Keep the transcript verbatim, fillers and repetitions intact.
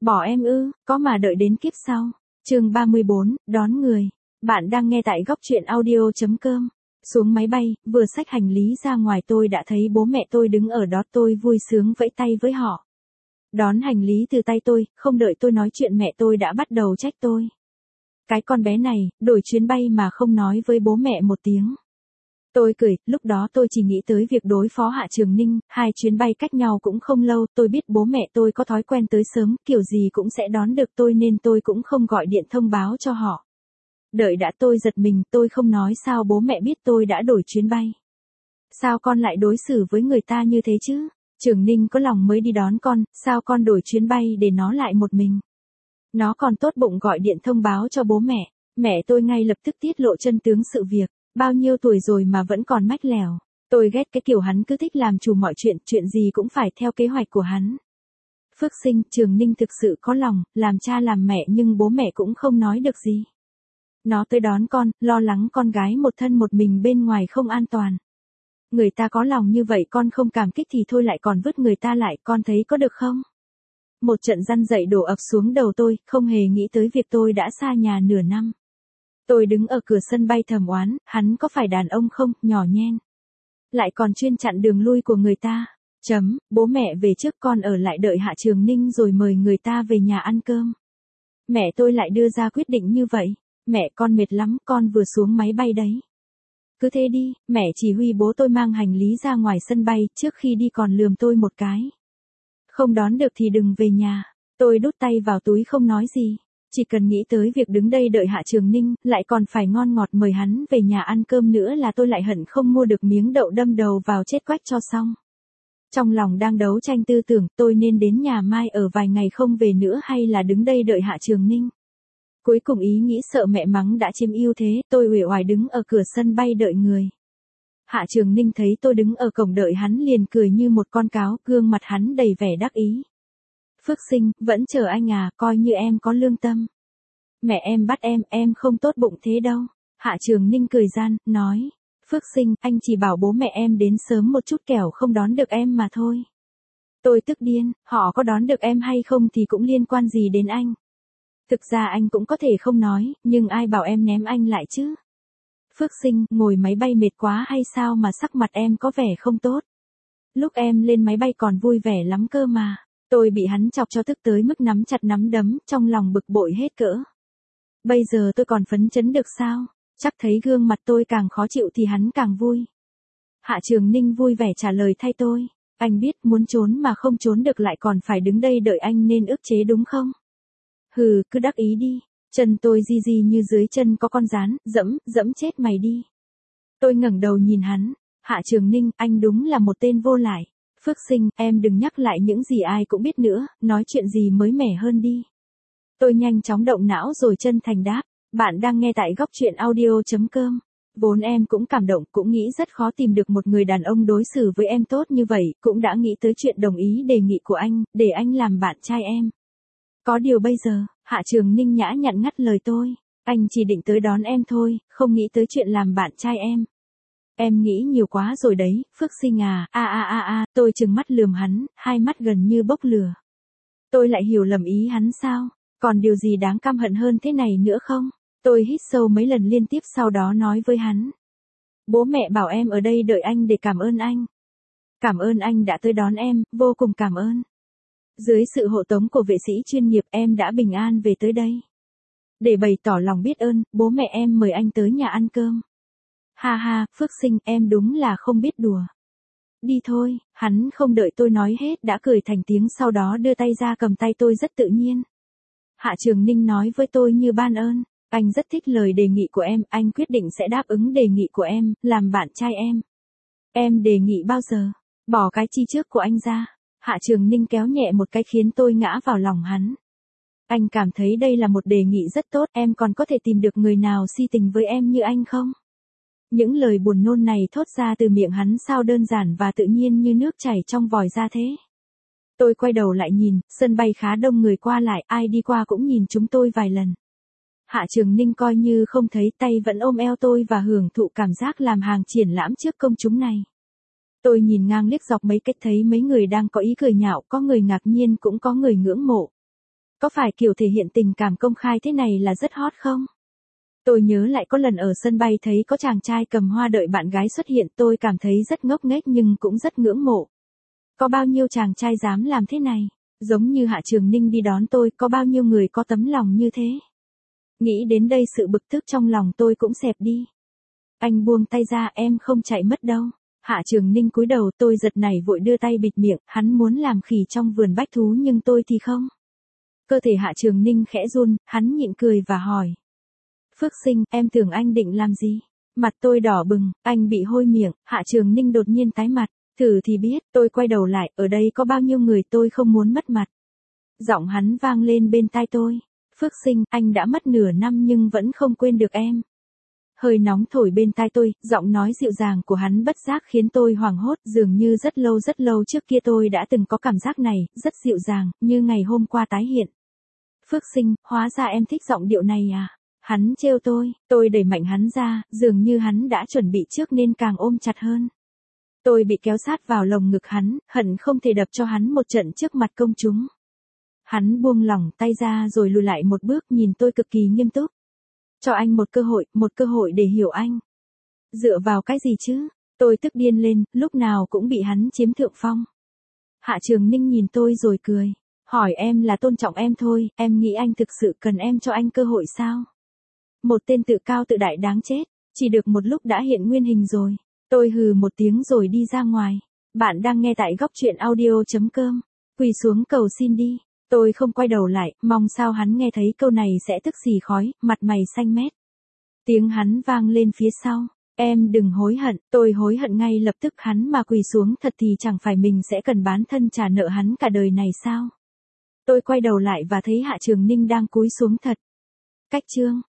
Bỏ em ư, có mà đợi đến kiếp sau. Chương ba mươi bốn, đón người. Bạn đang nghe tại góc truyện audio chấm com. Xuống máy bay, vừa xách hành lý ra ngoài tôi đã thấy bố mẹ tôi đứng ở đó, tôi vui sướng vẫy tay với họ. Đón hành lý từ tay tôi, không đợi tôi nói chuyện mẹ tôi đã bắt đầu trách tôi. Cái con bé này, đổi chuyến bay mà không nói với bố mẹ một tiếng. Tôi cười, lúc đó tôi chỉ nghĩ tới việc đối phó Hạ Trường Ninh, hai chuyến bay cách nhau cũng không lâu, tôi biết bố mẹ tôi có thói quen tới sớm, kiểu gì cũng sẽ đón được tôi nên tôi cũng không gọi điện thông báo cho họ. Đợi đã, tôi giật mình, tôi không nói sao bố mẹ biết tôi đã đổi chuyến bay. Sao con lại đối xử với người ta như thế chứ? Trường Ninh có lòng mới đi đón con, sao con đổi chuyến bay để nó lại một mình? Nó còn tốt bụng gọi điện thông báo cho bố mẹ, mẹ tôi ngay lập tức tiết lộ chân tướng sự việc. Bao nhiêu tuổi rồi mà vẫn còn mách lèo. Tôi ghét cái kiểu hắn cứ thích làm chủ mọi chuyện, chuyện gì cũng phải theo kế hoạch của hắn. Phước Sinh, Trường Ninh thực sự có lòng, làm cha làm mẹ nhưng bố mẹ cũng không nói được gì. Nó tới đón con, lo lắng con gái một thân một mình bên ngoài không an toàn. Người ta có lòng như vậy con không cảm kích thì thôi lại còn vứt người ta lại, con thấy có được không? Một trận răn dậy đổ ập xuống đầu tôi, không hề nghĩ tới việc tôi đã xa nhà nửa năm. Tôi đứng ở cửa sân bay thầm oán, hắn có phải đàn ông không, nhỏ nhen. Lại còn chuyên chặn đường lui của người ta. Chấm, bố mẹ về trước con ở lại đợi Hạ Trường Ninh rồi mời người ta về nhà ăn cơm. Mẹ tôi lại đưa ra quyết định như vậy. Mẹ con mệt lắm, con vừa xuống máy bay đấy. Cứ thế đi, mẹ chỉ huy bố tôi mang hành lý ra ngoài sân bay, trước khi đi còn lườm tôi một cái. Không đón được thì đừng về nhà. Tôi đút tay vào túi không nói gì. Chỉ cần nghĩ tới việc đứng đây đợi Hạ Trường Ninh, lại còn phải ngon ngọt mời hắn về nhà ăn cơm nữa là tôi lại hận không mua được miếng đậu đâm đầu vào chết quách cho xong. Trong lòng đang đấu tranh tư tưởng, tôi nên đến nhà Mai ở vài ngày không về nữa hay là đứng đây đợi Hạ Trường Ninh. Cuối cùng ý nghĩ sợ mẹ mắng đã chiếm ưu thế, tôi uể oải đứng ở cửa sân bay đợi người. Hạ Trường Ninh thấy tôi đứng ở cổng đợi hắn liền cười như một con cáo, gương mặt hắn đầy vẻ đắc ý. Phước Sinh, vẫn chờ anh à, coi như em có lương tâm. Mẹ em bắt em, em không tốt bụng thế đâu. Hạ Trường Ninh cười gian, nói. Phước Sinh, anh chỉ bảo bố mẹ em đến sớm một chút kẻo không đón được em mà thôi. Tôi tức điên, họ có đón được em hay không thì cũng liên quan gì đến anh. Thực ra anh cũng có thể không nói, nhưng ai bảo em ném anh lại chứ. Phước Sinh, ngồi máy bay mệt quá hay sao mà sắc mặt em có vẻ không tốt. Lúc em lên máy bay còn vui vẻ lắm cơ mà. Tôi bị hắn chọc cho tức tới mức nắm chặt nắm đấm, trong lòng bực bội hết cỡ. Bây giờ tôi còn phấn chấn được sao? Chắc thấy gương mặt tôi càng khó chịu thì hắn càng vui. Hạ Trường Ninh vui vẻ trả lời thay tôi. Anh biết muốn trốn mà không trốn được lại còn phải đứng đây đợi anh nên ức chế đúng không? Hừ, cứ đắc ý đi. Chân tôi di di như dưới chân có con rán, dẫm, dẫm chết mày đi. Tôi ngẩng đầu nhìn hắn. Hạ Trường Ninh, anh đúng là một tên vô lại. Phước Sinh, em đừng nhắc lại những gì ai cũng biết nữa, nói chuyện gì mới mẻ hơn đi. Tôi nhanh chóng động não rồi chân thành đáp, bạn đang nghe tại góc truyện audio chấm com. Vốn em cũng cảm động, cũng nghĩ rất khó tìm được một người đàn ông đối xử với em tốt như vậy, cũng đã nghĩ tới chuyện đồng ý đề nghị của anh, để anh làm bạn trai em. Có điều bây giờ, Hạ Trường Ninh nhã nhặn ngắt lời tôi, anh chỉ định tới đón em thôi, không nghĩ tới chuyện làm bạn trai em. Em nghĩ nhiều quá rồi đấy, Phước Sinh à, a a a a, tôi trừng mắt lườm hắn, hai mắt gần như bốc lửa. Tôi lại hiểu lầm ý hắn sao, còn điều gì đáng căm hận hơn thế này nữa không? Tôi hít sâu mấy lần liên tiếp sau đó nói với hắn. Bố mẹ bảo em ở đây đợi anh để cảm ơn anh. Cảm ơn anh đã tới đón em, vô cùng cảm ơn. Dưới sự hộ tống của vệ sĩ chuyên nghiệp em đã bình an về tới đây. Để bày tỏ lòng biết ơn, bố mẹ em mời anh tới nhà ăn cơm. Ha ha, Phước Sinh, em đúng là không biết đùa. Đi thôi, hắn không đợi tôi nói hết đã cười thành tiếng sau đó đưa tay ra cầm tay tôi rất tự nhiên. Hạ Trường Ninh nói với tôi như ban ơn, anh rất thích lời đề nghị của em, anh quyết định sẽ đáp ứng đề nghị của em, làm bạn trai em. Em đề nghị bao giờ? Bỏ cái chi trước của anh ra. Hạ Trường Ninh kéo nhẹ một cái khiến tôi ngã vào lòng hắn. Anh cảm thấy đây là một đề nghị rất tốt, em còn có thể tìm được người nào si tình với em như anh không? Những lời buồn nôn này thốt ra từ miệng hắn sao đơn giản và tự nhiên như nước chảy trong vòi ra thế. Tôi quay đầu lại nhìn, sân bay khá đông người qua lại, ai đi qua cũng nhìn chúng tôi vài lần. Hạ Trường Ninh coi như không thấy, tay vẫn ôm eo tôi và hưởng thụ cảm giác làm hàng triển lãm trước công chúng này. Tôi nhìn ngang liếc dọc mấy cách thấy mấy người đang có ý cười nhạo, có người ngạc nhiên cũng có người ngưỡng mộ. Có phải kiểu thể hiện tình cảm công khai thế này là rất hot không? Tôi nhớ lại có lần ở sân bay thấy có chàng trai cầm hoa đợi bạn gái xuất hiện, tôi cảm thấy rất ngốc nghếch nhưng cũng rất ngưỡng mộ. Có bao nhiêu chàng trai dám làm thế này? Giống như Hạ Trường Ninh đi đón tôi, có bao nhiêu người có tấm lòng như thế? Nghĩ đến đây sự bực tức trong lòng tôi cũng xẹp đi. Anh buông tay ra, em không chạy mất đâu. Hạ Trường Ninh cúi đầu, tôi giật nảy vội đưa tay bịt miệng, hắn muốn làm khỉ trong vườn bách thú nhưng tôi thì không. Cơ thể Hạ Trường Ninh khẽ run, hắn nhịn cười và hỏi. Phước Sinh, em tưởng anh định làm gì? Mặt tôi đỏ bừng, anh bị hôi miệng, Hạ Trường Ninh đột nhiên tái mặt. Thử thì biết, tôi quay đầu lại, ở đây có bao nhiêu người tôi không muốn mất mặt. Giọng hắn vang lên bên tai tôi. Phước Sinh, anh đã mất nửa năm nhưng vẫn không quên được em. Hơi nóng thổi bên tai tôi, giọng nói dịu dàng của hắn bất giác khiến tôi hoảng hốt, dường như rất lâu rất lâu trước kia tôi đã từng có cảm giác này, rất dịu dàng, như ngày hôm qua tái hiện. Phước Sinh, hóa ra em thích giọng điệu này à? Hắn trêu tôi, tôi đẩy mạnh hắn ra, dường như hắn đã chuẩn bị trước nên càng ôm chặt hơn. Tôi bị kéo sát vào lồng ngực hắn, hận không thể đập cho hắn một trận trước mặt công chúng. Hắn buông lỏng tay ra rồi lùi lại một bước, nhìn tôi cực kỳ nghiêm túc. Cho anh một cơ hội, một cơ hội để hiểu anh. Dựa vào cái gì chứ? Tôi tức điên lên, lúc nào cũng bị hắn chiếm thượng phong. Hạ Trường Ninh nhìn tôi rồi cười. Hỏi em là tôn trọng em thôi, em nghĩ anh thực sự cần em cho anh cơ hội sao? Một tên tự cao tự đại đáng chết, chỉ được một lúc đã hiện nguyên hình rồi. Tôi hừ một tiếng rồi đi ra ngoài. Bạn đang nghe tại góc truyện audio.com. Quỳ xuống cầu xin đi. Tôi không quay đầu lại, mong sao hắn nghe thấy câu này sẽ tức xì khói, mặt mày xanh mét. Tiếng hắn vang lên phía sau. Em đừng hối hận, tôi hối hận ngay lập tức, hắn mà quỳ xuống thật thì chẳng phải mình sẽ cần bán thân trả nợ hắn cả đời này sao? Tôi quay đầu lại và thấy Hạ Trường Ninh đang cúi xuống thật. Cách chương